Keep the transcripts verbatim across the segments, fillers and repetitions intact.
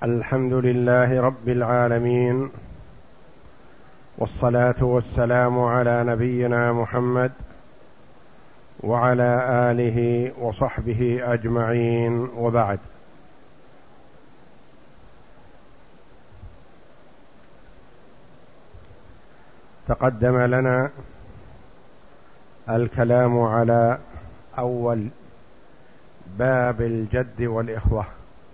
الحمد لله رب العالمين، والصلاة والسلام على نبينا محمد وعلى آله وصحبه أجمعين، وبعد. تقدم لنا الكلام على أول باب الجد والإخوة،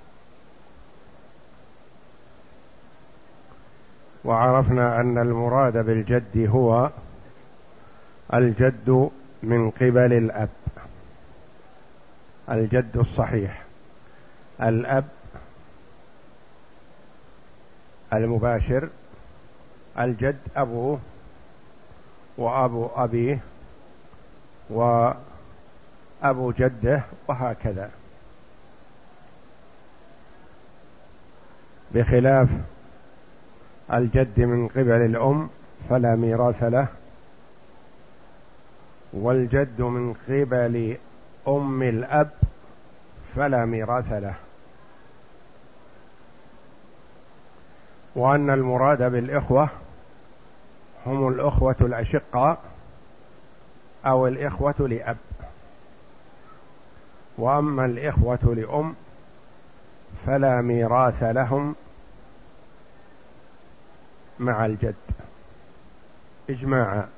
وعرفنا أن المراد بالجد هو الجد من قبل الأب، الجد الصحيح، الأب المباشر، الجد أبوه وأبو أبيه وأبو جده، وهكذا، بخلاف الجد من قبل الأم فلا ميراث له، والجد من قبل أم الأب فلا ميراث له. وأن المراد بالإخوة هم الأخوة الأشقاء أو الإخوة لأب، وأما الإخوة لأم فلا ميراث لهم مع الجد إجماعا.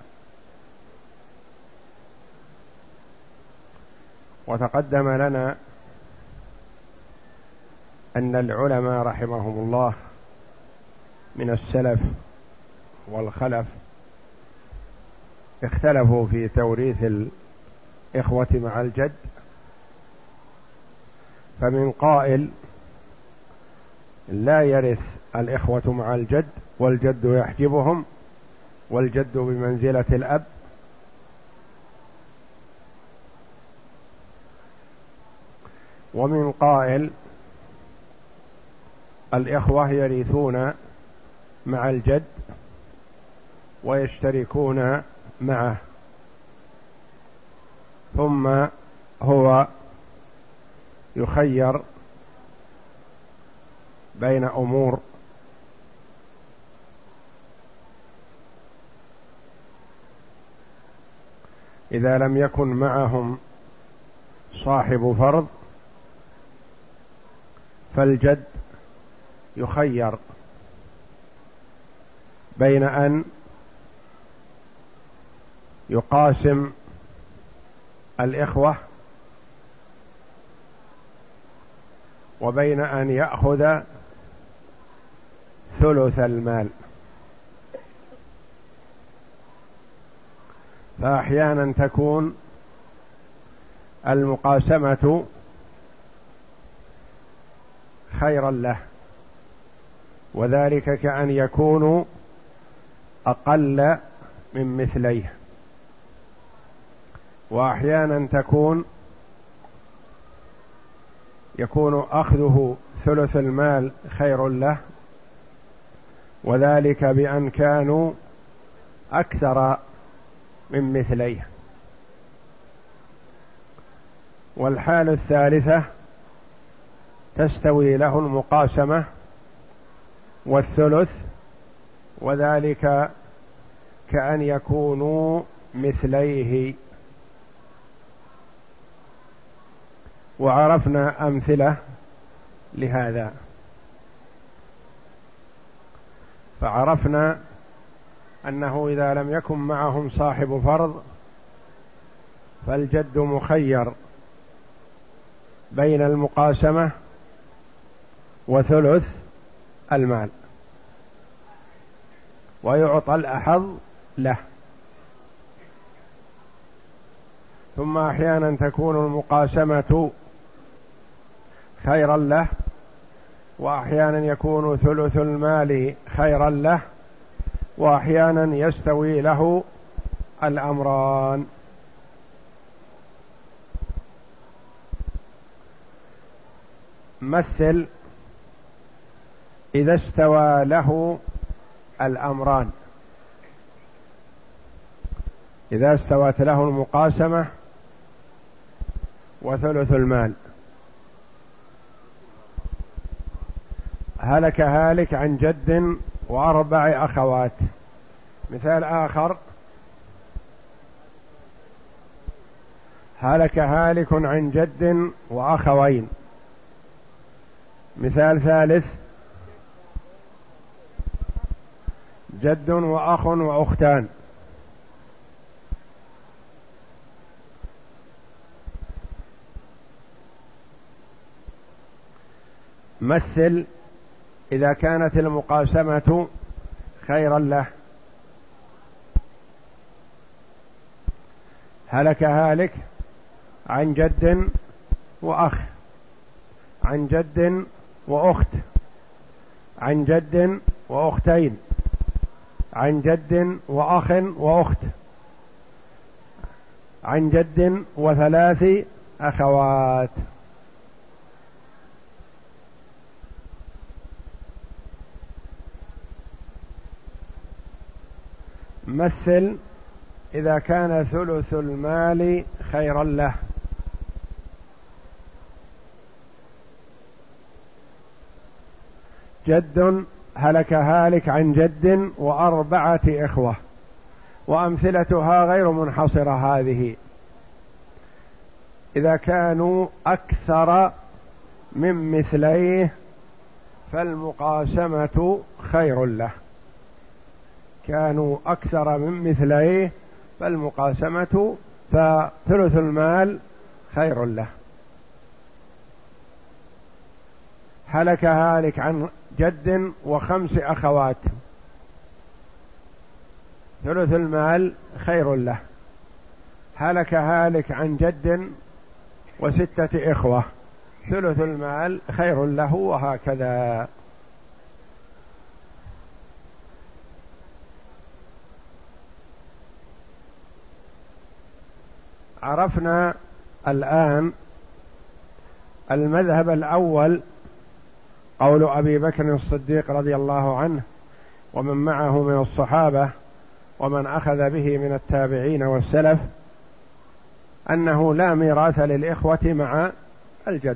وتقدم لنا أن العلماء رحمهم الله من السلف والخلف اختلفوا في توريث الإخوة مع الجد، فمن قائل لا يرث الإخوة مع الجد والجد يحجبهم والجد بمنزلة الأب، ومن قائل الإخوة يرثون مع الجد ويشتركون معه، ثم هو يخير بين أمور، إذا لم يكن معهم صاحب فرض فالجد يخير بين أن يقاسم الإخوة وبين أن يأخذ ثلث المال. فأحيانا تكون المقاسمة خيرا له، وذلك كأن يكون أقل من مثليه، وأحيانا تكون يكون أخذه ثلث المال خير له، وذلك بأن كانوا أكثر من مثليه. والحال الثالثة تستوي له المقاسمة والثلث، وذلك كأن يكونوا مثليه. وعرفنا أمثلة لهذا، فعرفنا أنه إذا لم يكن معهم صاحب فرض فالجد مخير بين المقاسمة وثلث المال، ويعطى الأحظ له. ثم أحيانا تكون المقاسمة خيرا له، وأحيانا يكون ثلث المال خيرا له، وأحيانا يستوي له الأمران. مثل إذا استوى له الأمران، إذا استوت له المقاسمة وثلث المال، هلك هالك عن جد وأربع أخوات. مثال آخر: هلك هالك عن جد وأخوين. مثال ثالث: جد وأخ وأختان. مثل إذا كانت المقاسمة خيرا له. هلك هالك عن جد وأخ، عن جد وأخت، عن جد وأختين، عن جد وأخ وأخت، عن جد وثلاث أخوات. مثل إذا كان ثلث المال خيرا له. جد هلك هالك عن جد وأربعة إخوة، وأمثلتها غير منحصرة هذه. إذا كانوا أكثر من مثليه فالمقاسمة خير له. كانوا أكثر من مثليه فالمقاسمة فثلث المال خير له. هلك هالك عن جد وخمس أخوات، ثلث المال خير له. هلك هالك عن جد وستة إخوة، ثلث المال خير له، وهكذا. عرفنا الآن المذهب الأول، قول أبي بكر الصديق رضي الله عنه ومن معه من الصحابة ومن أخذ به من التابعين والسلف، أنه لا ميراث للإخوة مع الجد.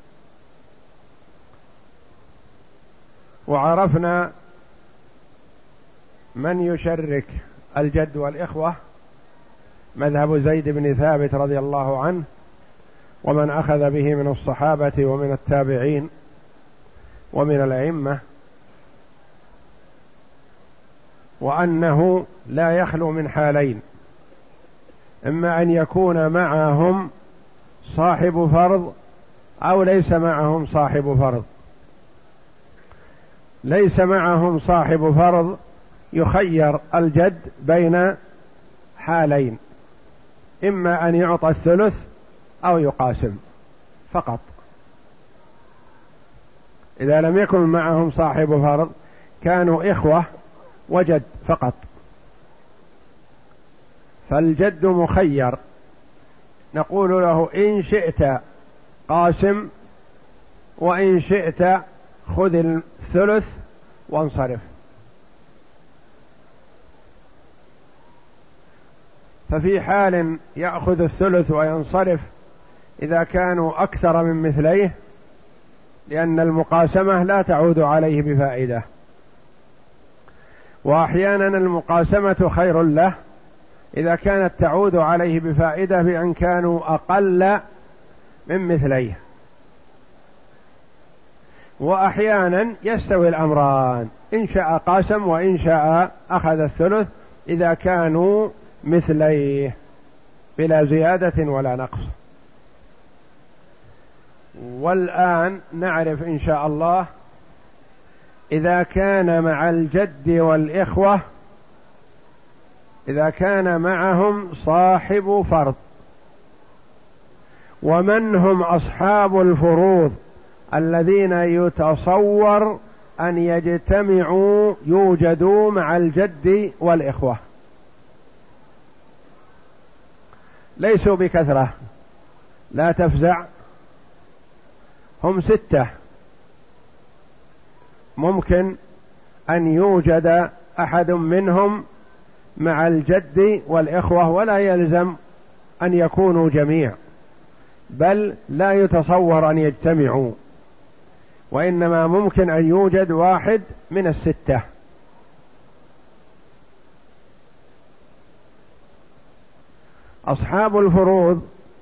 وعرفنا من يشرك الجد والإخوة، مذهب زيد بن ثابت رضي الله عنه ومن أخذ به من الصحابة ومن التابعين ومن الأئمة، وأنه لا يخلو من حالين: إما أن يكون معهم صاحب فرض أو ليس معهم صاحب فرض. ليس معهم صاحب فرض يخير الجد بين حالين: إما أن يعطى الثلث أو يقاسم فقط. إذا لم يكن معهم صاحب فرض كانوا إخوة وجد فقط، فالجد مخير، نقول له: إن شئت قاسم، وإن شئت خذ الثلث وانصرف. ففي حال يأخذ الثلث وينصرف إذا كانوا أكثر من مثليه، لأن المقاسمة لا تعود عليه بفائدة. وأحيانا المقاسمة خير له إذا كانت تعود عليه بفائدة بأن كانوا أقل من مثليه. وأحيانا يستوي الأمران، إن شاء قاسم وإن شاء أخذ الثلث إذا كانوا مثليه بلا زيادة ولا نقص. والآن نعرف إن شاء الله إذا كان مع الجد والإخوة، إذا كان معهم صاحب فرض، ومن هم أصحاب الفروض الذين يتصور أن يجتمعوا يوجدوا مع الجد والإخوة. ليسوا بكثرة، لا تفزع، هم ستة. ممكن أن يوجد أحد منهم مع الجد والإخوة، ولا يلزم أن يكونوا جميع، بل لا يتصور أن يجتمعوا، وإنما ممكن أن يوجد واحد من الستة. أصحاب الفروض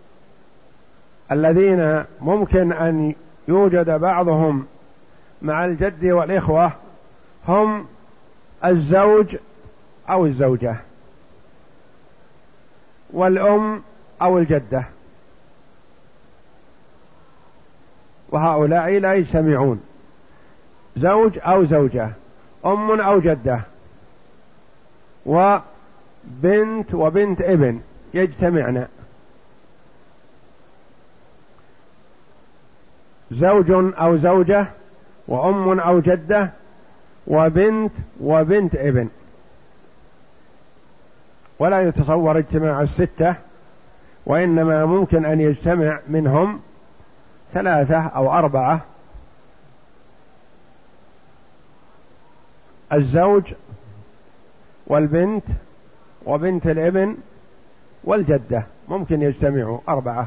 الذين ممكن أن يوجد بعضهم مع الجد والإخوة هم الزوج أو الزوجة، والأم أو الجدة، وهؤلاء لا يجتمعون. زوج أو زوجة، أم أو جدة، وبنت وبنت ابن يجتمعن. زوج أو زوجة، وأم أو جدة، وبنت وبنت ابن. ولا يتصور اجتماع الستة، وإنما ممكن أن يجتمع منهم ثلاثة أو أربعة: الزوج والبنت وبنت الابن والجدة، ممكن يجتمعوا أربعة.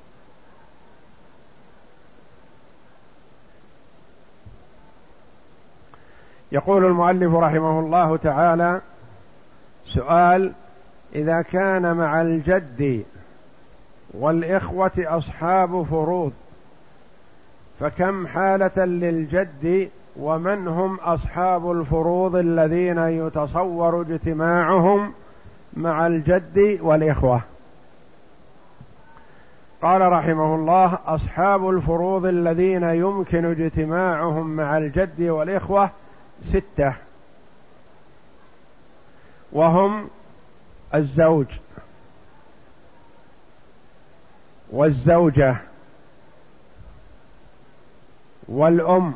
يقول المؤلف رحمه الله تعالى: سؤال: إذا كان مع الجد والإخوة أصحاب فروض فكم حالة للجد، ومن هم أصحاب الفروض الذين يتصور اجتماعهم مع الجد والإخوة؟ قال رحمه الله: أصحاب الفروض الذين يمكن اجتماعهم مع الجد والإخوة ستة، وهم الزوج والزوجة والأم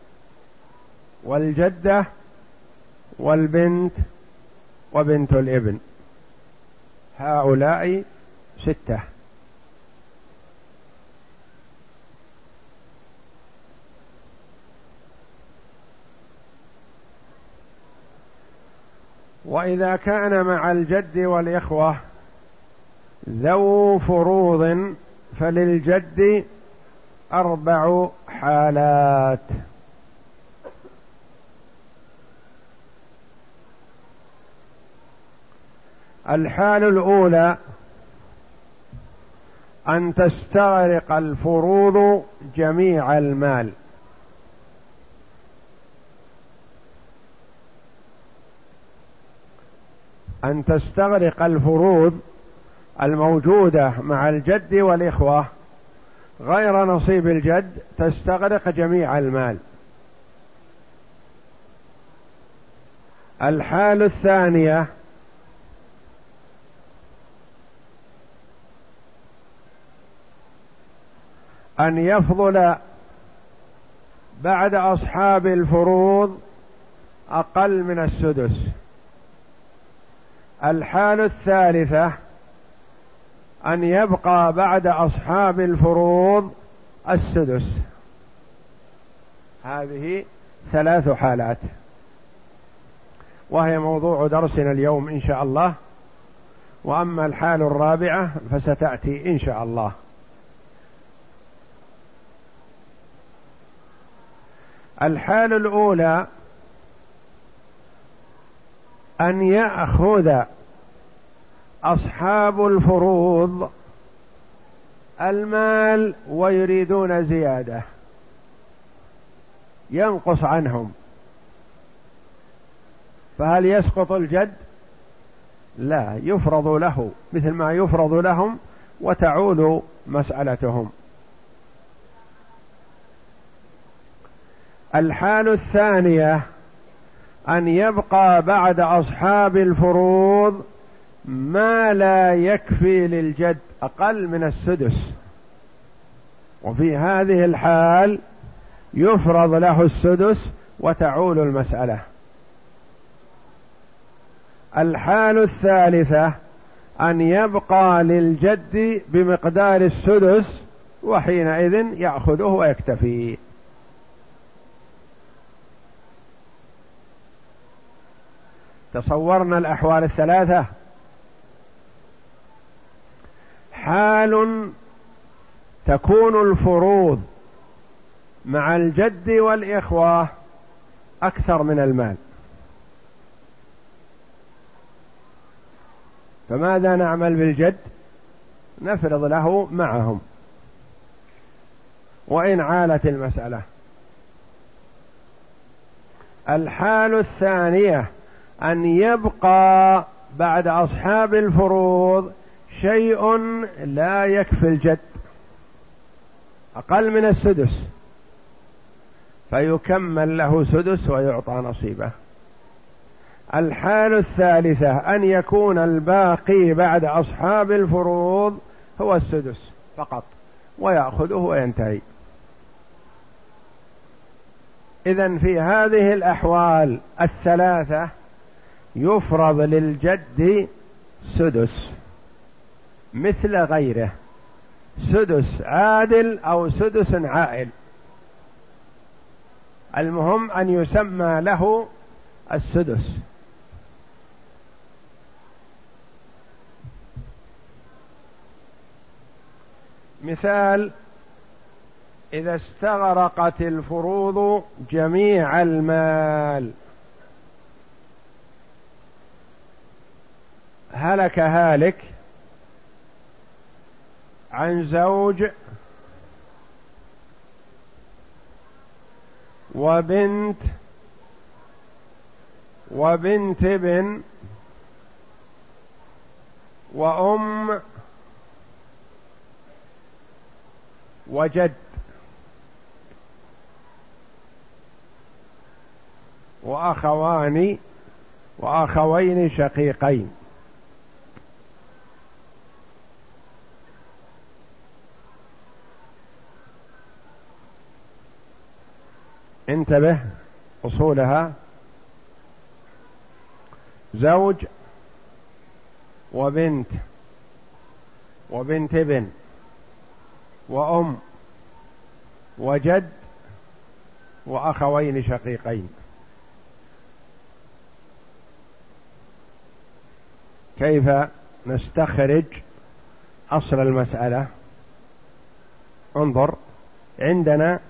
والجدة والبنت وبنت الابن. هؤلاء ستة. وإذا كان مع الجد والإخوة ذو فروض فللجد أربع حالات. الحال الأولى أن تستغرق الفروض جميع المال، أن تستغرق الفروض الموجودة مع الجد والإخوة غير نصيب الجد، تستغرق جميع المال. الحال الثانية أن يفضل بعد أصحاب الفروض أقل من السدس. الحال الثالثة أن يبقى بعد أصحاب الفروض السدس. هذه ثلاث حالات، وهي موضوع درسنا اليوم إن شاء الله. وأما الحال الرابعة فستأتي إن شاء الله. الحال الأولى أن يأخذ أصحاب الفروض المال ويريدون زيادة، ينقص عنهم، فهل يسقط الجد؟ لا، يفرض له مثل ما يفرض لهم وتعول مسألتهم. الحال الثانية أن يبقى بعد أصحاب الفروض ما لا يكفي للجد، أقل من السدس، وفي هذه الحال يفرض له السدس وتعول المسألة. الحال الثالثة أن يبقى للجد بمقدار السدس، وحينئذ يأخذه ويكتفي. تصورنا الأحوال الثلاثة. حال تكون الفروض مع الجد والإخوة أكثر من المال، فماذا نعمل بالجد؟ نفرض له معهم وإن عالت المسألة. الحال الثانية أن يبقى بعد أصحاب الفروض شيء لا يكفي الجد، أقل من السدس، فيكمل له سدس ويعطى نصيبه. الحال الثالثة أن يكون الباقي بعد أصحاب الفروض هو السدس فقط ويأخذه وينتهي. إذن في هذه الأحوال الثلاثة يفرض للجد سدس مثل غيره، سدس عادل أو سدس عائل، المهم أن يسمى له السدس. مثال: إذا استغرقت الفروض جميع المال، هلك هالك عن زوج وبنت وبنت ابن وأم وجد وأخوان وأخوين شقيقين. انتبه، أصولها زوج وبنت وبنت ابن وأم وجد وأخوين شقيقين. كيف نستخرج أصل المسألة؟ انظر، عندنا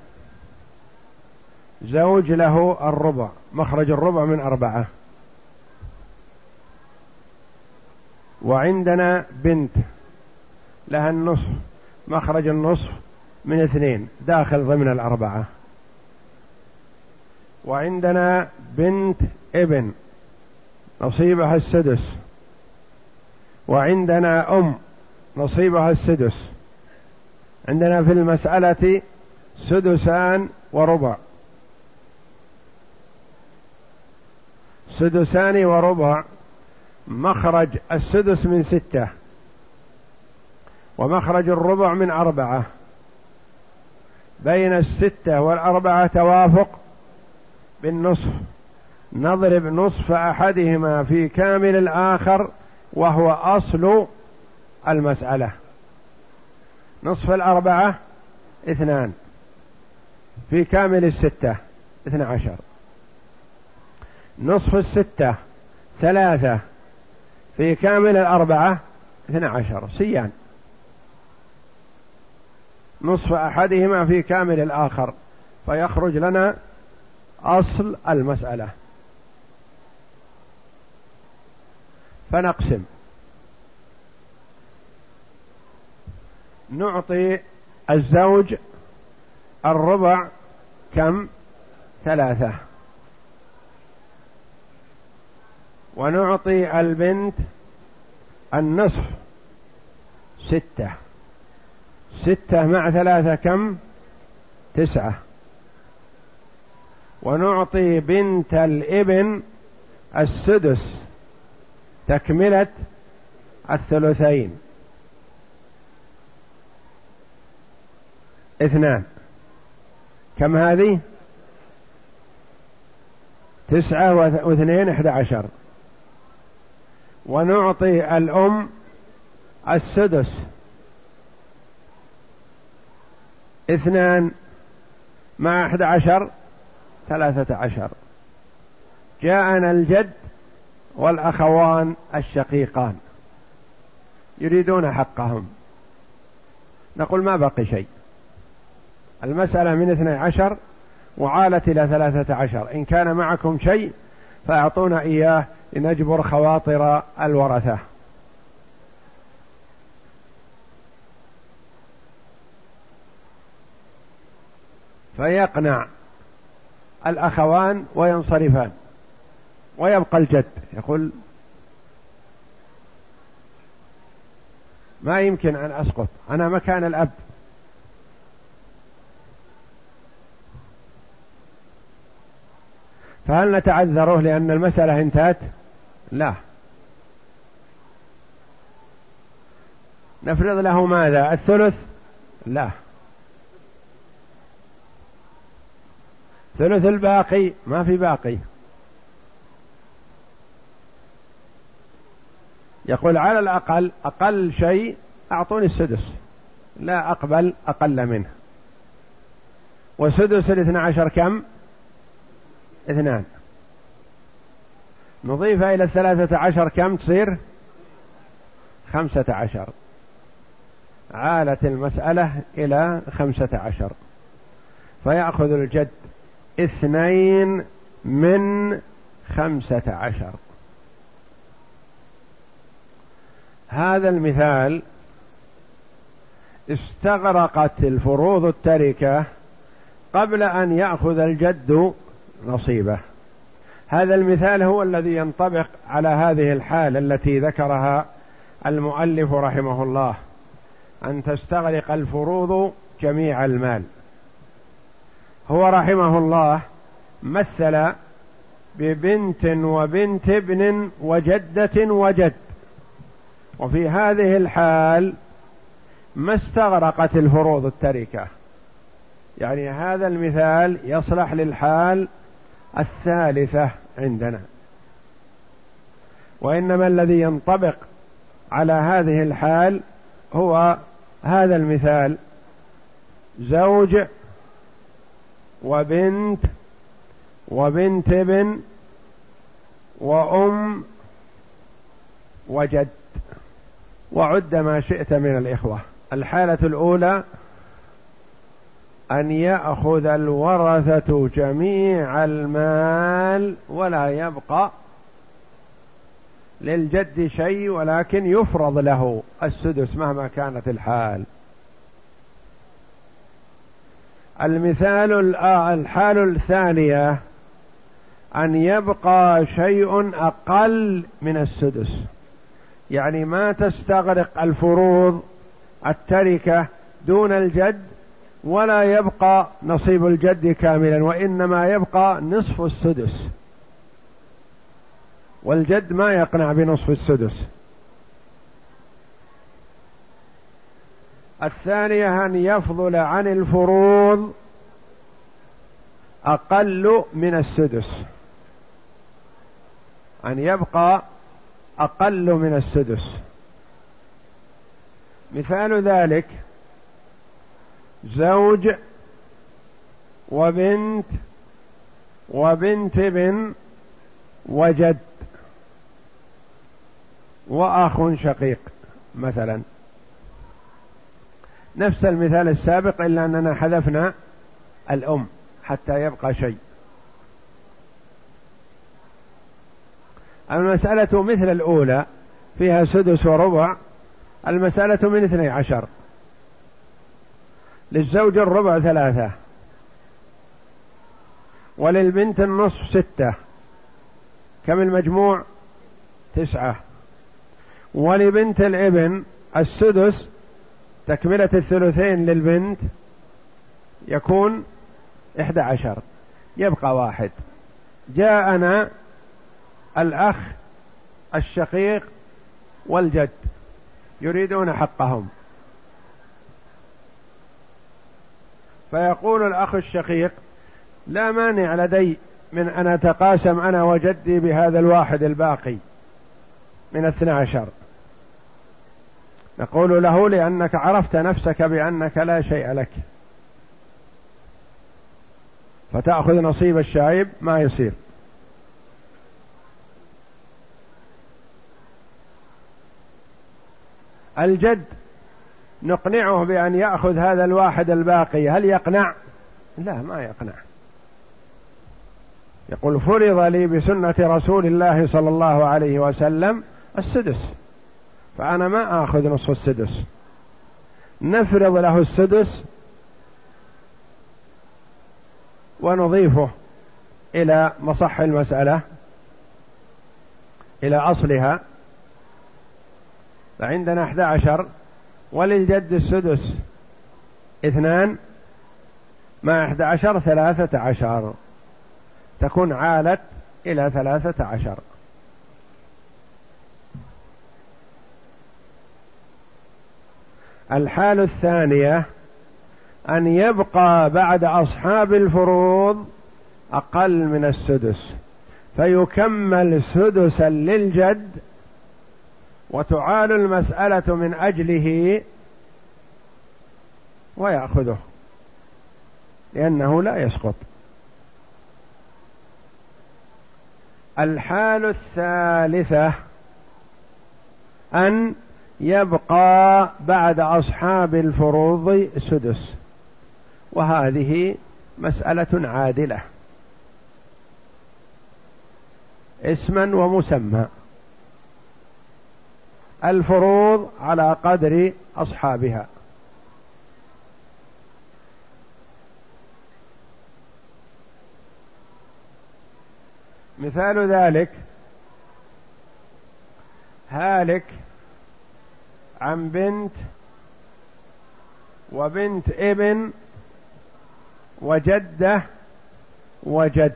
زوج له الربع، مخرج الربع من أربعة، وعندنا بنت لها النصف، مخرج النصف من اثنين، داخل ضمن الأربعة، وعندنا بنت ابن نصيبها السدس، وعندنا أم نصيبها السدس. عندنا في المسألة سدسان وربع، سدسان وربع، مخرج السدس من ستة ومخرج الربع من أربعة، بين الستة والأربعة توافق بالنصف، نضرب نصف أحدهما في كامل الآخر وهو أصل المسألة. نصف الأربعة اثنان في كامل الستة اثنى عشر، نصف الستة ثلاثة في كامل الأربعة اثنى عشر، سيان، نصف أحدهما في كامل الآخر، فيخرج لنا أصل المسألة. فنقسم، نعطي الزوج الربع كم؟ ثلاثة، ونعطي البنت النصف ستة، ستة مع ثلاثة كم؟ تسعة، ونعطي بنت الابن السدس تكملة الثلثين اثنان، كم هذه؟ تسعة واثنين احدى عشر، ونعطي الأم السدس اثنان مع احدى عشر ثلاثة عشر. جاءنا الجد والأخوان الشقيقان يريدون حقهم، نقول ما بقي شيء، المسألة من اثني عشر وعالت إلى ثلاثة عشر، إن كان معكم شيء فأعطونا إياه لنجبر خواطر الورثة. فيقنع الأخوان وينصرفان ويبقى الجد يقول ما يمكن أن أسقط، أنا مكان الأب. فهل نتعذره لأن المسألة انتهت؟ لا، نفرض له ماذا؟ الثلث؟ لا، ثلث الباقي، ما في باقي. يقول على الأقل أقل شيء أعطوني السدس، لا أقبل أقل منه. وسدس الاثنى عشر كم؟ اثنان، نضيف إلى الثلاثة عشر كم تصير؟ خمسة عشر. عالت المسألة إلى خمسة عشر، فيأخذ الجد اثنين من خمسة عشر. هذا المثال استغرقت الفروض التركة قبل أن يأخذ الجد نصيبه. هذا المثال هو الذي ينطبق على هذه الحالة التي ذكرها المؤلف رحمه الله، أن تستغرق الفروض جميع المال. هو رحمه الله مثل ببنت وبنت ابن وجدة وجد، وفي هذه الحال ما استغرقت الفروض التركة، يعني هذا المثال يصلح للحال الثالثة عندنا. وإنما الذي ينطبق على هذه الحال هو هذا المثال: زوج وبنت وبنت ابن وأم وجد، وعد ما شئت من الإخوة. الحالة الأولى أن يأخذ الورثة جميع المال ولا يبقى للجد شيء، ولكن يفرض له السدس مهما كانت الحال. المثال الحال الثانية أن يبقى شيء أقل من السدس، يعني ما تستغرق الفروض التركة دون الجد ولا يبقى نصيب الجد كاملا، وإنما يبقى نصف السدس، والجد ما يقنع بنصف السدس. الثانية أن يفضل عن الفروض أقل من السدس، أن يبقى أقل من السدس. مثال ذلك: زوج وبنت وبنت ابن وجد وأخ شقيق مثلا، نفس المثال السابق إلا أننا حذفنا الأم حتى يبقى شيء. المسألة مثل الأولى فيها سدس وربع، المسألة من اثني عشر. للزوج الربع ثلاثة، وللبنت النصف ستة، كم المجموع؟ تسعة. ولبنت الابن السدس، تكملة الثلثين للبنت يكون إحدى عشر، يبقى واحد. جاءنا الأخ الشقيق والجد يريدون حقهم، فيقول الأخ الشقيق: لا مانع لدي من أن أتقاسم أنا وجدي بهذا الواحد الباقي من اثنى عشر. نقول له: لأنك عرفت نفسك بأنك لا شيء لك، فتأخذ نصيب الشايب ما يصير. الجد نقنعه بأن يأخذ هذا الواحد الباقي، هل يقنع؟ لا، ما يقنع. يقول فرض لي بسنة رسول الله صلى الله عليه وسلم السدس، فأنا ما آخذ نصف السدس، نفرض له السدس ونضيفه إلى مصح المسألة، إلى أصلها. فعندنا أحد عشر وللجد السدس اثنان، مع أحد عشر ثلاثة عشر، تكون عالت إلى ثلاثة عشر. الحال الثانية أن يبقى بعد أصحاب الفروض أقل من السدس، فيكمل سدسا للجد وتعال المسألة من أجله ويأخذه، لأنه لا يسقط. الحال الثالثة أن يبقى بعد أصحاب الفروض سدس، وهذه مسألة عادلة اسما ومسمى. الفروض على قدر أصحابها، مثال ذلك هالك عن بنت وبنت ابن وجدة وجد،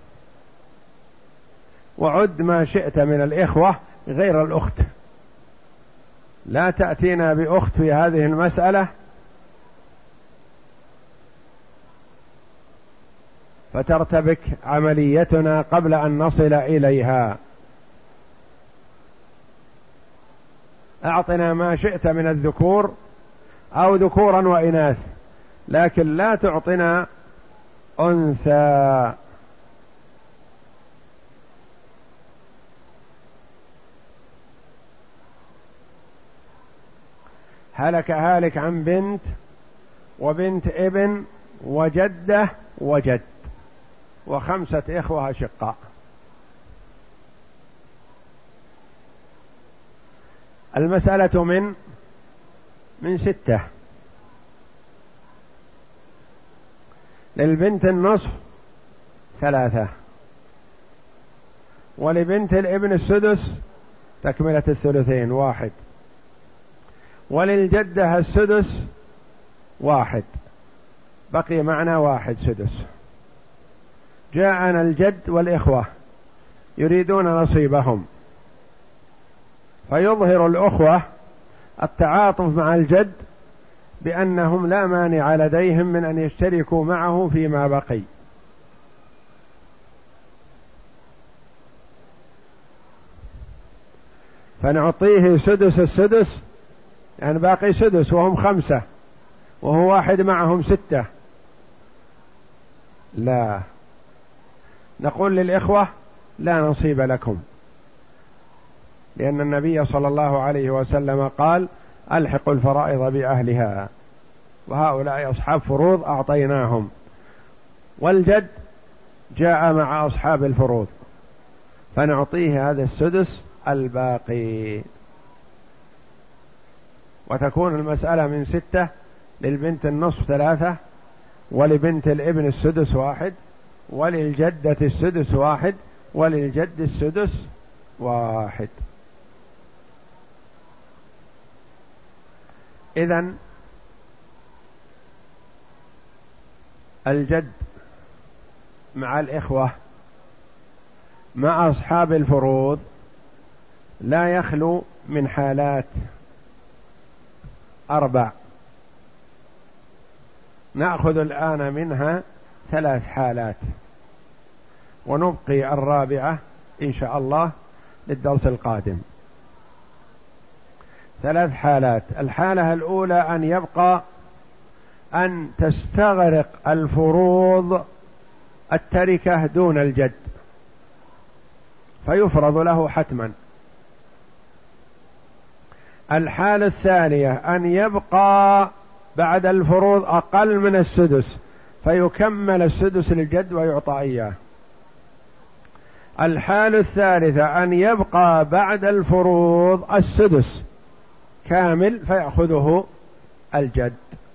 وعد ما شئت من الإخوة غير الأخت، لا تأتينا بأخت في هذه المسألة فترتبك عمليتنا قبل أن نصل إليها. أعطنا ما شئت من الذكور أو ذكورا وإناث، لكن لا تعطنا أنثى. هلك هالك عن بنت وبنت ابن وجدة وجد، وخمسة إخوة أشقاء. المسألة من من ستة. للبنت النصف ثلاثة، ولبنت الابن السدس تكملة الثلثين واحد، وللجدة السدس واحد، بقي معنا واحد سدس. جاءنا الجد والإخوة يريدون نصيبهم، فيظهر الأخوة التعاطف مع الجد بأنهم لا مانع لديهم من أن يشتركوا معه فيما بقي، فنعطيه سدس السدس، يعني باقي سدس وهم خمسة وهو واحد معهم ستة. لا، نقول للإخوة لا نصيب لكم، لأن النبي صلى الله عليه وسلم قال ألحقوا الفرائض بأهلها، وهؤلاء أصحاب فروض أعطيناهم، والجد جاء مع أصحاب الفروض فنعطيه هذا السدس الباقي، وتكون المسألة من ستة. للبنت النصف ثلاثة، ولبنت الابن السدس واحد، وللجدة السدس واحد، وللجد السدس واحد. إذن الجد مع الإخوة مع أصحاب الفروض لا يخلو من حالات أربع، نأخذ الآن منها ثلاث حالات، ونبقي الرابعة إن شاء الله للدرس القادم. ثلاث حالات. الحالة الأولى أن يبقى أن تستغرق الفروض التركة دون الجد، فيفرض له حتما. الحالة الثانية أن يبقى بعد الفروض أقل من السدس فيكمل السدس للجد ويعطى إياه. الحالة الثالثة أن يبقى بعد الفروض السدس كامل فيأخذه الجد.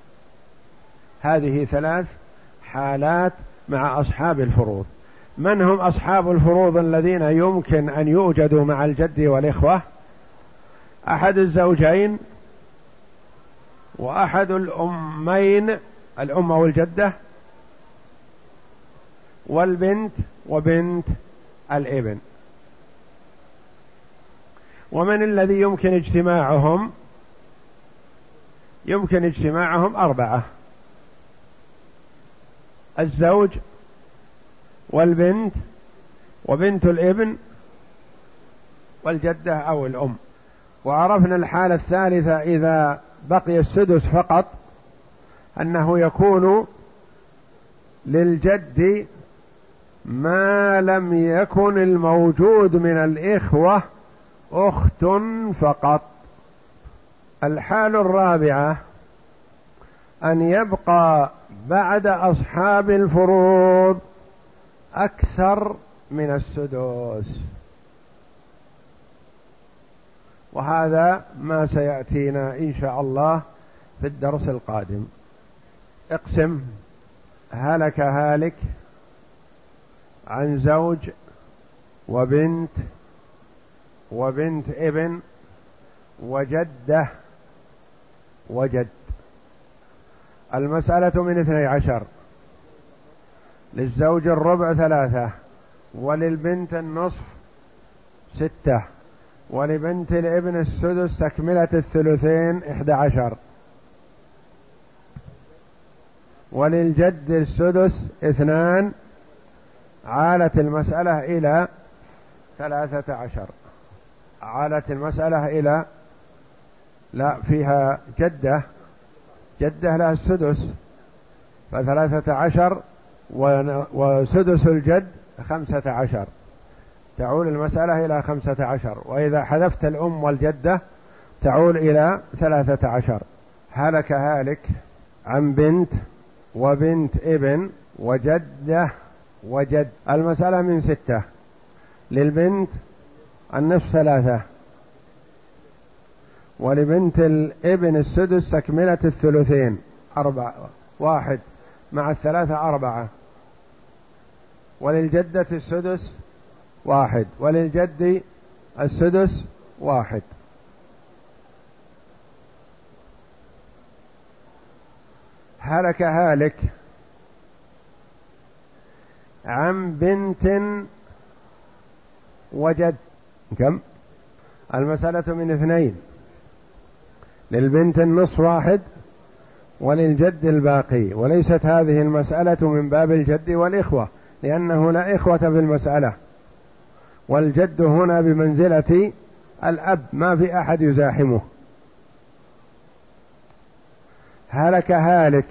هذه ثلاث حالات مع أصحاب الفروض. من هم أصحاب الفروض الذين يمكن أن يوجدوا مع الجد والإخوة؟ أحد الزوجين وأحد الأمين، الأم والجدة، والبنت وبنت الابن. ومن الذي يمكن اجتماعهم؟ يمكن اجتماعهم أربعة: الزوج والبنت وبنت الابن والجدة أو الأم. وعرفنا الحالة الثالثة إذا بقي السدس فقط أنه يكون للجد ما لم يكن الموجود من الإخوة أخت فقط. الحالة الرابعة أن يبقى بعد أصحاب الفروض أكثر من السدس، وهذا ما سيأتينا إن شاء الله في الدرس القادم. اقسم هلك هالك عن زوج وبنت وبنت ابن وجدة وجد. المسألة من اثني عشر: للزوج الربع ثلاثة، وللبنت النصف ستة، ولبنت الابن السدس تكملة الثلثين إحدى عشر، وللجد السدس اثنان. عالت المسألة إلى ثلاثة عشر. عالت المسألة إلى لا فيها جدة جدة لها السدس فثلاثة عشر، وسدس الجد خمسة عشر، تعول المسألة إلى خمسة عشر. وإذا حذفت الأم والجدة تعول إلى ثلاثة عشر. هلك هالك عن بنت وبنت ابن وجدة وجد. المسألة من ستة: للبنت النصف ثلاثة، ولبنت الابن السدس تكملة الثلثين أربعة، واحد مع الثلاثة أربعة، وللجدة السدس واحد، وللجد السدس واحد. هلك هالك عن بنت وجد. كم؟ المسألة من اثنين: للبنت النصف واحد وللجد الباقي. وليست هذه المسألة من باب الجد والإخوة، لأنه لا إخوة في المسألة، والجد هنا بمنزلة الأب، ما في أحد يزاحمه. هلك هالك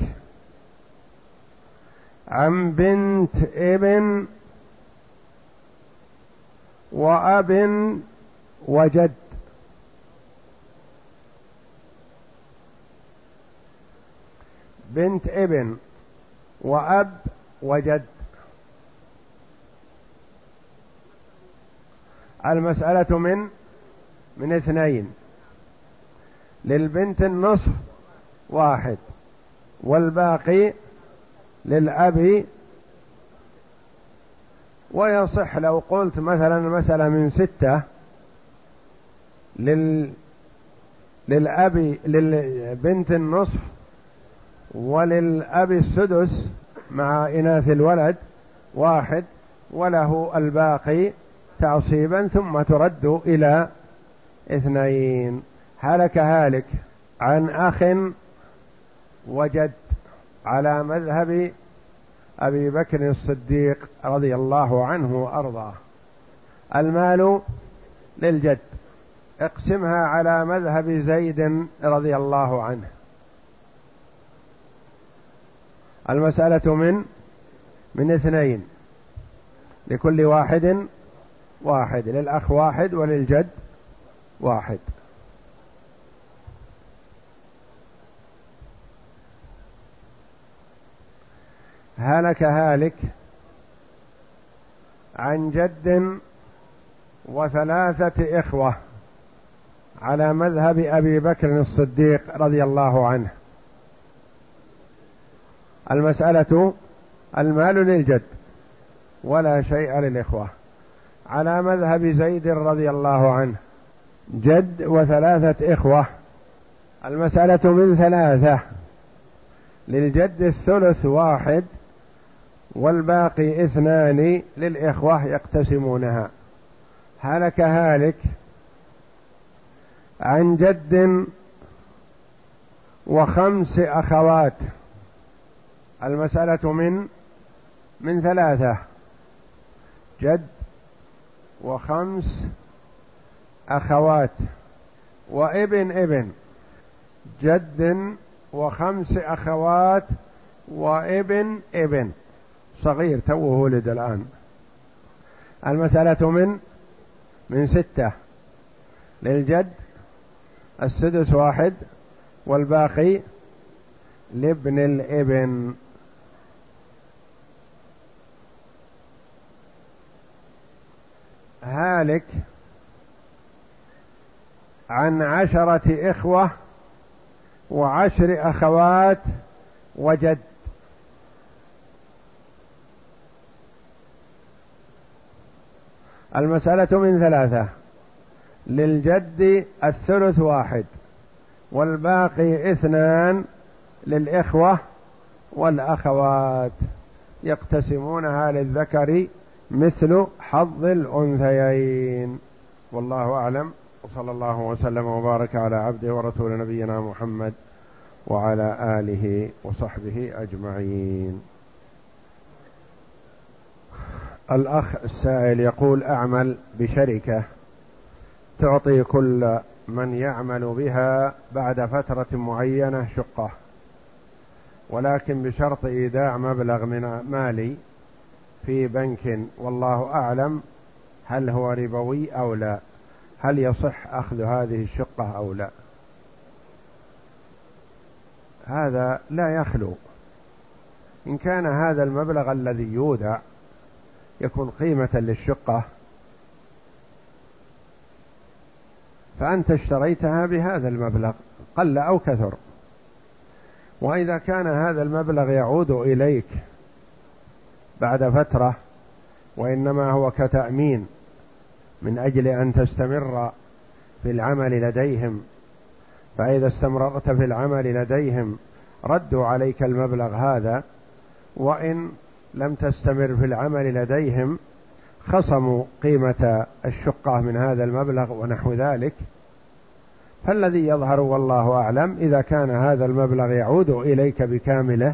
عن بنت ابن وأب وجد. بنت ابن وأب وجد. المسألة من من اثنين: للبنت النصف واحد، والباقي للأب. ويصح لو قلت مثلا المسألة من ستة: لل للأب للبنت النصف وللأب السدس مع إناث الولد واحد، وله الباقي تعصيبا، ثم ترد إلى اثنين. هلك هالك عن أخ وجد على مذهب أبي بكر الصديق رضي الله عنه وأرضاه. المال للجد، اقسمها على مذهب زيد رضي الله عنه. المسألة من من اثنين: لكل واحد واحد، للأخ واحد وللجد واحد. هلك هالك عن جد وثلاثة إخوة على مذهب أبي بكر الصديق رضي الله عنه. المسألة المال للجد ولا شيء للإخوة، على مذهب زيد رضي الله عنه جد وثلاثة إخوة. المسألة من ثلاثة، للجد الثلث واحد والباقي اثنان للإخوة يقتسمونها. هلك هالك عن جد وخمس أخوات. المسألة من من ثلاثة، جد وخمس أخوات وابن ابن، جد وخمس أخوات وابن ابن صغير توه ولد الآن. المسألة من من ستة، للجد السدس واحد والباقي لابن الابن. هالك عن عشرة إخوة وعشر أخوات وجد. المسألة من ثلاثة، للجد الثلث واحد والباقي اثنان للإخوة والأخوات يقتسمونها للذكر مثل حظ الأنثيين. والله أعلم، وصلى الله وسلم وبارك على عبده ورسول نبينا محمد وعلى آله وصحبه أجمعين. الأخ السائل يقول: أعمل بشركة تعطي كل من يعمل بها بعد فترة معينة شقة، ولكن بشرط إيداع مبلغ من مالي في بنك، والله أعلم هل هو ربوي أو لا، هل يصح أخذ هذه الشقة أو لا؟ هذا لا يخلو. إن كان هذا المبلغ الذي يودع يكون قيمة للشقة فأنت اشتريتها بهذا المبلغ قل أو كثر، وإذا كان هذا المبلغ يعود إليك بعد فترة وإنما هو كتأمين من أجل أن تستمر في العمل لديهم، فإذا استمررت في العمل لديهم ردوا عليك المبلغ هذا، وإن لم تستمر في العمل لديهم خصموا قيمة الشقة من هذا المبلغ ونحو ذلك. فالذي يظهر والله أعلم إذا كان هذا المبلغ يعود إليك بكامله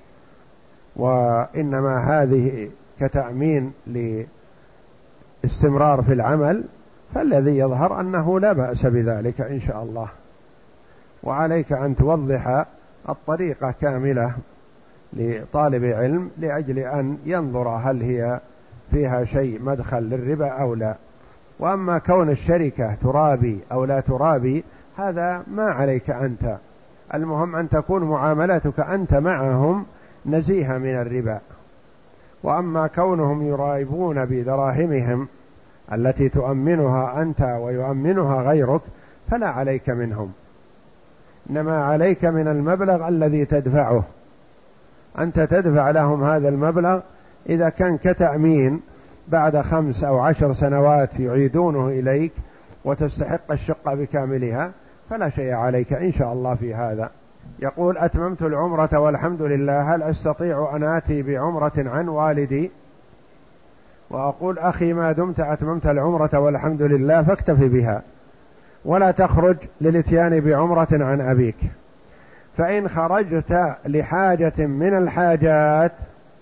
وإنما هذه كتأمين لاستمرار في العمل، فالذي يظهر أنه لا بأس بذلك إن شاء الله. وعليك أن توضح الطريقة كاملة لطالب علم لأجل أن ينظر هل هي فيها شيء مدخل للربا أو لا. وأما كون الشركة ترابي أو لا ترابي هذا ما عليك أنت، المهم أن تكون معاملتك أنت معهم نزيهة من الربا. وأما كونهم يرائبون بدراهمهم التي تؤمنها أنت ويؤمنها غيرك فلا عليك منهم، إنما عليك من المبلغ الذي تدفعه. أنت تدفع لهم هذا المبلغ، إذا كان كتأمين بعد خمس أو عشر سنوات يعيدونه إليك وتستحق الشقة بكاملها فلا شيء عليك إن شاء الله في هذا. يقول: أتممت العمرة والحمد لله، هل أستطيع أن آتي بعمرة عن والدي؟ وأقول: أخي ما دمت أتممت العمرة والحمد لله فاكتفي بها، ولا تخرج للاتيان بعمرة عن أبيك. فإن خرجت لحاجة من الحاجات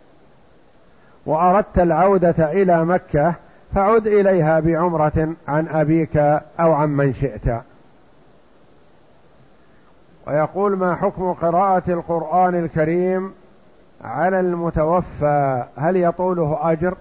وأردت العودة إلى مكة فعد إليها بعمرة عن أبيك أو عن من شئت. ويقول: ما حكم قراءة القرآن الكريم على المتوفى، هل يطوله أجر؟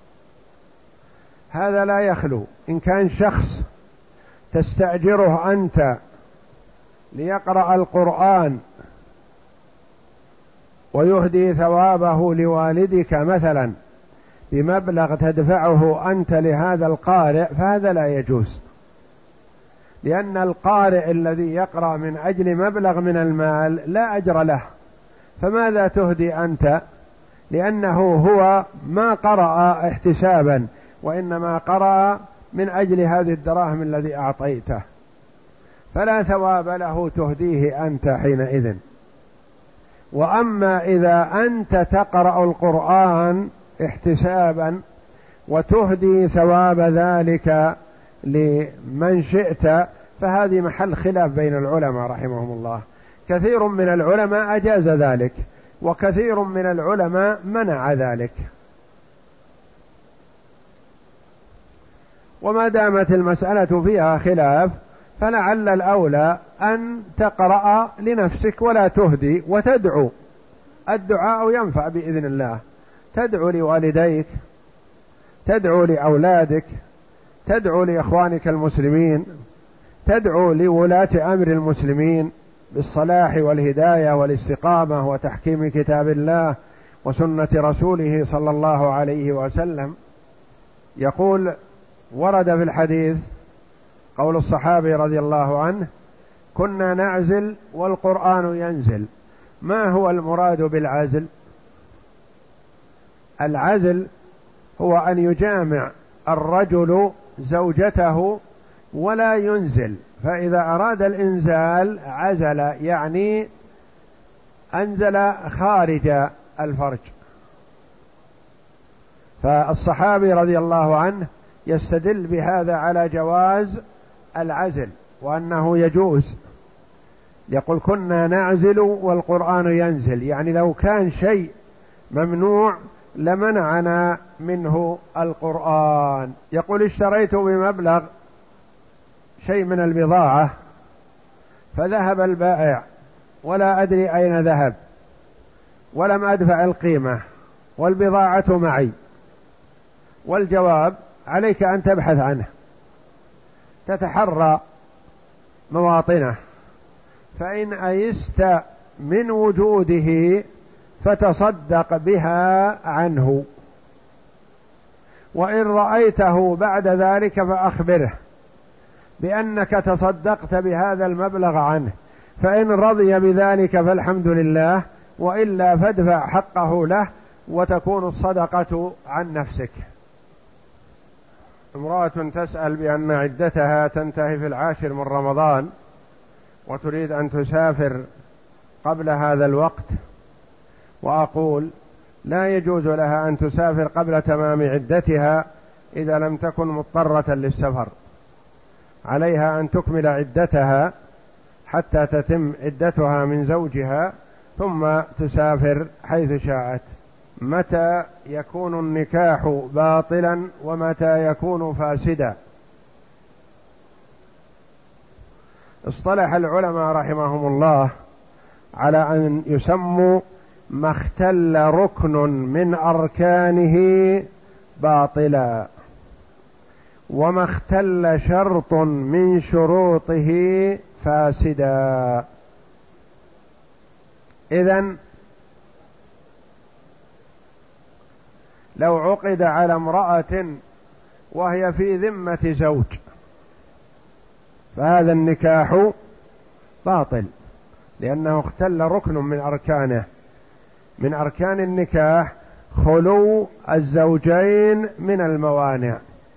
هذا لا يخلو. إن كان شخص تستأجره أنت ليقرأ القرآن ويهدي ثوابه لوالدك مثلا بمبلغ تدفعه أنت لهذا القارئ، فهذا لا يجوز، لأن القارئ الذي يقرأ من أجل مبلغ من المال لا أجر له، فماذا تهدي أنت؟ لأنه هو ما قرأ احتسابا، وإنما قرأ من أجل هذه الدراهم الذي أعطيته، فلا ثواب له تهديه أنت حينئذ. وأما إذا أنت تقرأ القرآن احتسابا وتهدي ثواب ذلك لمن شئت، فهذه محل خلاف بين العلماء رحمهم الله. كثير من العلماء أجاز ذلك، وكثير من العلماء منع ذلك. وما دامت المسألة فيها خلاف، فلعل الأولى أن تقرأ لنفسك ولا تهدي، وتدعو. الدعاء ينفع بإذن الله، تدعو لوالديك، تدعو لأولادك، تدعو لإخوانك المسلمين، تدعو لولاة أمر المسلمين بالصلاح والهداية والاستقامة وتحكيم كتاب الله وسنة رسوله صلى الله عليه وسلم. يقول ورد في الحديث قول الصحابي رضي الله عنه: كنا نعزل والقرآن ينزل. ما هو المراد بالعزل؟ العزل هو أن يجامع الرجل زوجته ولا ينزل، فإذا أراد الإنزال عزل، يعني أنزل خارج الفرج. فالصحابي رضي الله عنه يستدل بهذا على جواز العزل وأنه يجوز. يقول كنا نعزل والقرآن ينزل، يعني لو كان شيء ممنوع لمنعنا منه القرآن. يقول اشتريت بمبلغ شيء من البضاعة فذهب البائع ولا أدري أين ذهب ولم أدفع القيمة والبضاعة معي، والجواب: عليك أن تبحث عنه، تتحرى مواطنه، فإن أيست من وجوده فتصدق بها عنه، وإن رأيته بعد ذلك فأخبره بأنك تصدقت بهذا المبلغ عنه، فإن رضي بذلك فالحمد لله، وإلا فادفع حقه له وتكون الصدقة عن نفسك. امرأة تسأل بأن عدتها تنتهي في العاشر من رمضان وتريد أن تسافر قبل هذا الوقت، وأقول لا يجوز لها أن تسافر قبل تمام عدتها إذا لم تكن مضطرة للسفر، عليها أن تكمل عدتها حتى تتم عدتها من زوجها ثم تسافر حيث شاءت. متى يكون النكاح باطلا ومتى يكون فاسدا؟ اصطلح العلماء رحمهم الله على أن يسموا ما اختل ركن من أركانه باطلا، وما اختل شرط من شروطه فاسدا. إذن لو عقد على امرأة وهي في ذمة زوج فهذا النكاح باطل، لأنه اختل ركن من أركانه. من أركان النكاح خلو الزوجين من الموانع.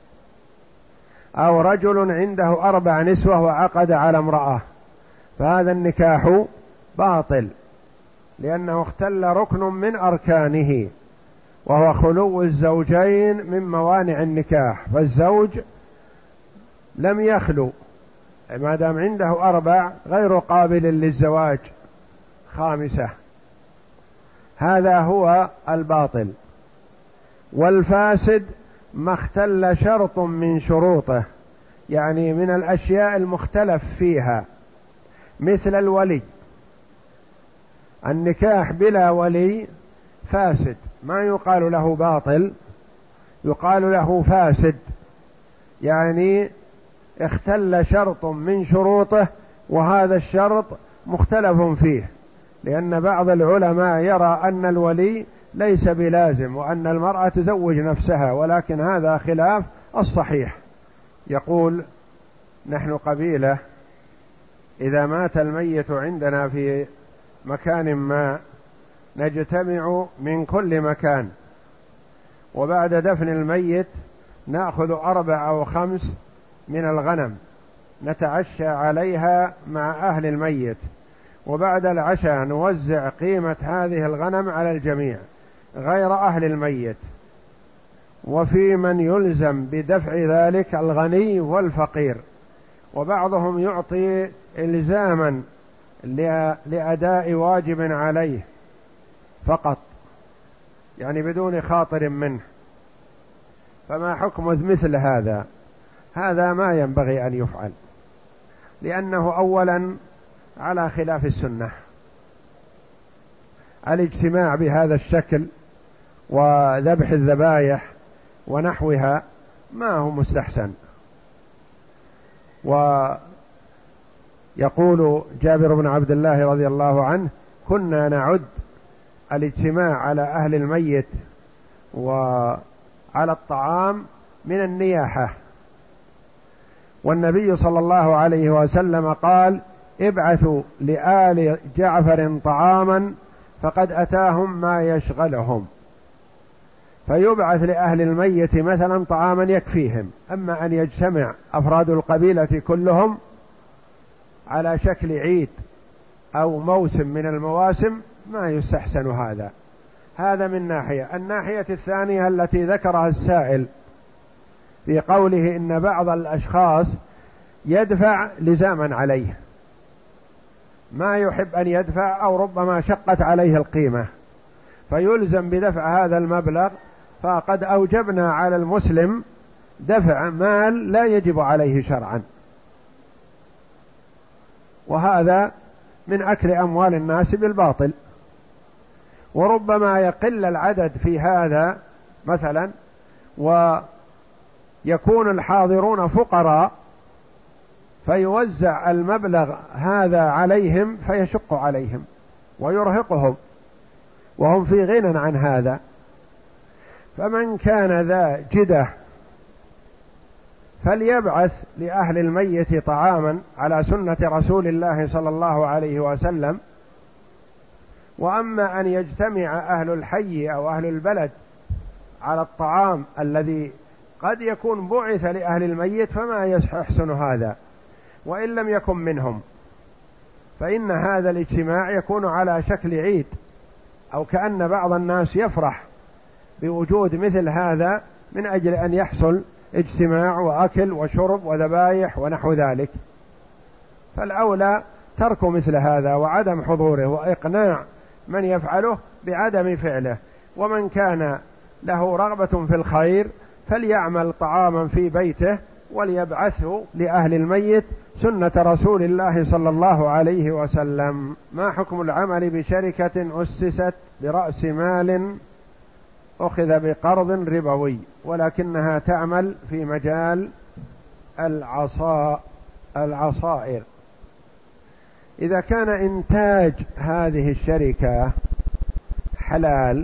أو رجل عنده أربع نسوة وعقد على امرأة، فهذا النكاح باطل، لأنه اختل ركن من أركانه، وهو خلو الزوجين من موانع النكاح. فالزوج لم يخلو ما دام عنده أربع غير قابل للزواج خامسة. هذا هو الباطل. والفاسد ما اختل شرط من شروطه، يعني من الأشياء المختلف فيها، مثل الولي. النكاح بلا ولي فاسد، ما يقال له باطل، يقال له فاسد، يعني اختل شرط من شروطه، وهذا الشرط مختلف فيه، لأن بعض العلماء يرى أن الولي ليس بلازم وأن المرأة تزوج نفسها، ولكن هذا خلاف الصحيح. يقول: نحن قبيلة إذا مات الميت عندنا في مكان ما نجتمع من كل مكان، وبعد دفن الميت نأخذ أربع أو خمس من الغنم نتعشى عليها مع أهل الميت، وبعد العشاء نوزع قيمة هذه الغنم على الجميع غير أهل الميت، وفي من يلزم بدفع ذلك الغني والفقير، وبعضهم يعطي إلزاما لأداء واجب عليه فقط، يعني بدون خاطر منه. فما حكم مثل هذا؟ هذا ما ينبغي أن يفعل، لأنه أولا على خلاف السنة. الاجتماع بهذا الشكل وذبح الذبائح ونحوها ما هو مستحسن. ويقول جابر بن عبد الله رضي الله عنه: كنا نعد الاجتماع على أهل الميت وعلى الطعام من النياحة، والنبي صلى الله عليه وسلم قال: ابعثوا لآل جعفر طعاما فقد أتاهم ما يشغلهم. فيبعث لأهل الميت مثلا طعاما يكفيهم، أما أن يجتمع أفراد القبيلة كلهم على شكل عيد أو موسم من المواسم ما يستحسن هذا. هذا من ناحية. الناحية الثانية التي ذكرها السائل في قوله إن بعض الأشخاص يدفع لزاما عليه، ما يحب أن يدفع أو ربما شقت عليه القيمة فيلزم بدفع هذا المبلغ، فقد أوجبنا على المسلم دفع مال لا يجب عليه شرعا، وهذا من أكل أموال الناس بالباطل. وربما يقل العدد في هذا مثلا ويكون الحاضرون فقراء فيوزع المبلغ هذا عليهم فيشق عليهم ويرهقهم وهم في غنى عن هذا. فمن كان ذا جدة فليبعث لأهل الميت طعاما على سنة رسول الله صلى الله عليه وسلم. وأما أن يجتمع أهل الحي أو أهل البلد على الطعام الذي قد يكون بعث لأهل الميت فما يحسن هذا، وإن لم يكن منهم، فإن هذا الاجتماع يكون على شكل عيد، أو كأن بعض الناس يفرح بوجود مثل هذا من أجل أن يحصل اجتماع وأكل وشرب وذبائح ونحو ذلك. فالأولى ترك مثل هذا وعدم حضوره، وإقناع من يفعله بعدم فعله. ومن كان له رغبة في الخير فليعمل طعاما في بيته وليبعثه لأهل الميت سنة رسول الله صلى الله عليه وسلم. ما حكم العمل بشركة أسست برأس مال أخذ بقرض ربوي ولكنها تعمل في مجال العصا العصائر؟ إذا كان إنتاج هذه الشركة حلال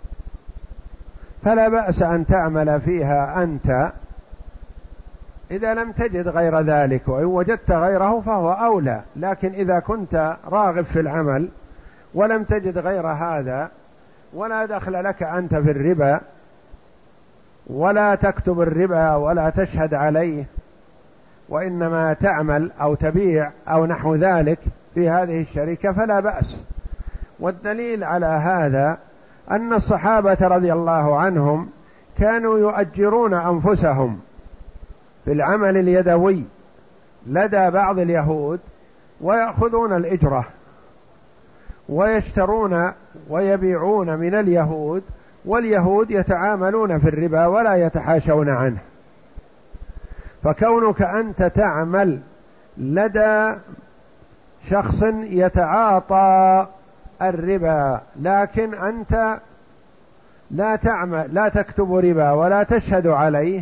فلا بأس أن تعمل فيها أنت إذا لم تجد غير ذلك، وإن وجدت غيره فهو أولى. لكن إذا كنت راغب في العمل ولم تجد غير هذا ولا دخل لك أنت في الربا ولا تكتب الربا ولا تشهد عليه، وإنما تعمل أو تبيع أو نحو ذلك في هذه الشركة فلا بأس. والدليل على هذا أن الصحابة رضي الله عنهم كانوا يؤجرون أنفسهم في العمل اليدوي لدى بعض اليهود ويأخذون الإجرة ويشترون ويبيعون من اليهود، واليهود يتعاملون في الربا ولا يتحاشون عنه. فكونك أنت تعمل لدى شخص يتعاطى الربا لكن أنت لا تعمل لا تكتب ربا ولا تشهد عليه،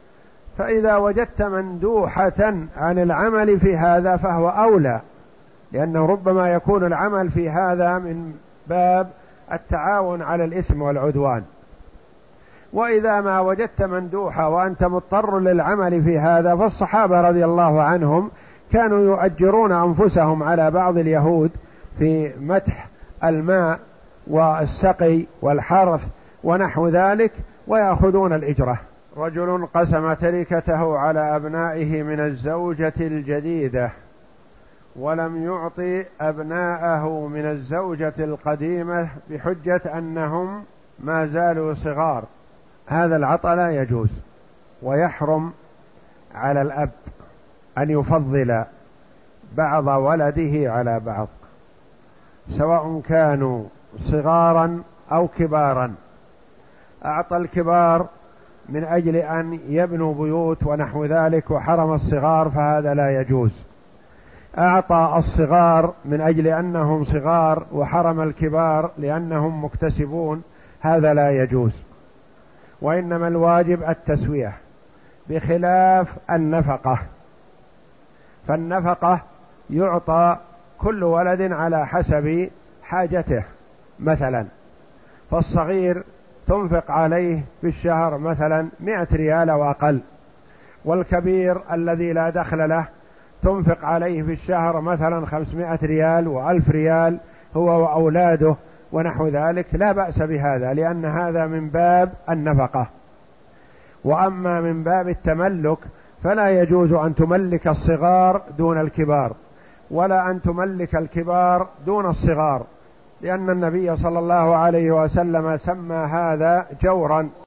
فإذا وجدت مندوحة عن العمل في هذا فهو أولى لأنه ربما يكون العمل في هذا من باب التعاون على الإثم والعدوان. وإذا ما وجدت مندوحة وأنت مضطر للعمل في هذا، فالصحابة رضي الله عنهم كانوا يؤجرون أنفسهم على بعض اليهود في مدح الماء والسقي والحرث ونحو ذلك، ويأخذون الإجرة. رجل قسم تركته على أبنائه من الزوجة الجديدة ولم يعطي أبناءه من الزوجة القديمة بحجة أنهم ما زالوا صغار، هذا العطاء لا يجوز، ويحرم على الأب أن يفضل بعض ولده على بعض سواء كانوا صغارا أو كبارا. أعطى الكبار من أجل أن يبنوا بيوت ونحو ذلك وحرم الصغار، فهذا لا يجوز. أعطى الصغار من أجل أنهم صغار وحرم الكبار لأنهم مكتسبون، هذا لا يجوز. وإنما الواجب التسوية، بخلاف النفقة، فالنفقة يعطى كل ولد على حسب حاجته، مثلا فالصغير تنفق عليه في الشهر مثلا مئة ريال أو أقل، والكبير الذي لا دخل له تنفق عليه في الشهر مثلا خمسمائة ريال وألف ريال هو وأولاده ونحو ذلك، لا بأس بهذا لأن هذا من باب النفقة. وأما من باب التملك فلا يجوز أن تملك الصغار دون الكبار، ولا أن تملك الكبار دون الصغار، لأن النبي صلى الله عليه وسلم سمى هذا جورا.